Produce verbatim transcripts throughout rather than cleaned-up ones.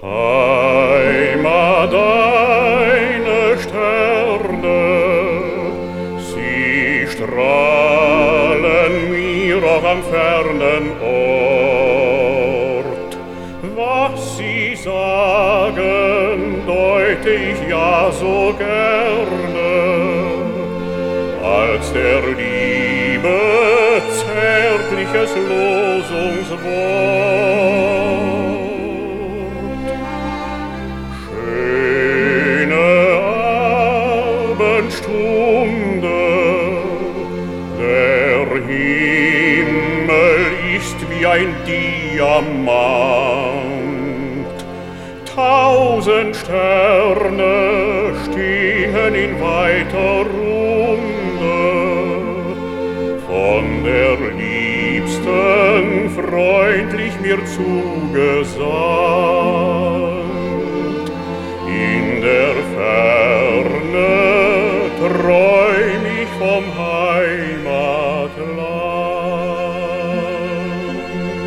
Heimat, deine Sterne, sie strahlen mir auch am fernen Ort. Was sie sagen, deute ich ja so gerne, als der Liebe zärtliches Losungswort. Schöne Abendstunde, der Himmel ist wie ein Diamant. Tausend Sterne stehen in weiter Runde, von der Liebsten freundlich mir zugesandt. In der Ferne träum ich vom Heimatland.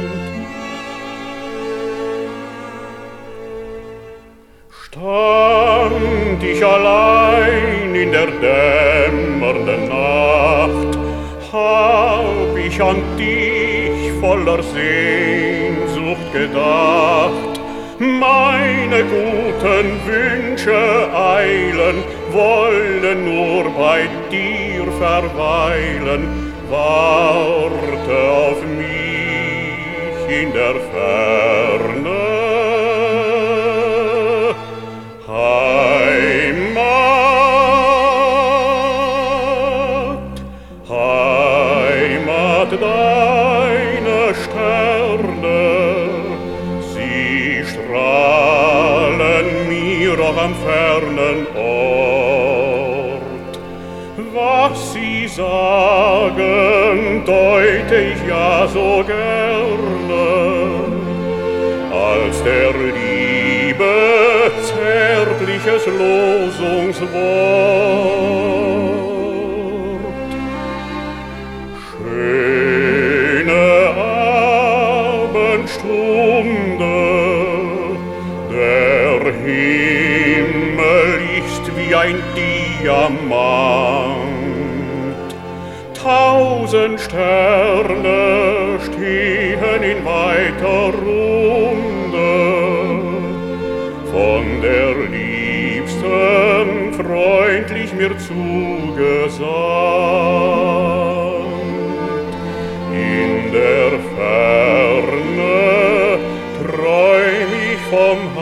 Stand ich allein in der dämmernden Nacht, hab ich an dich voller Sehnsucht gedacht. Meine guten Wünsche eilen, wollen nur bei dir verweilen. Warte auf mich in der Ferne. Deine Sterne, sie strahlen mir auch am fernen Ort. Was sie sagen, deute ich ja so gerne, als der Liebe zärtliches Losungswort. Stunde, der Himmel ist wie ein Diamant. Tausend Sterne stehen in weiter Runde, von der Liebsten freundlich mir zugesandt. In der Ferne träum ich vom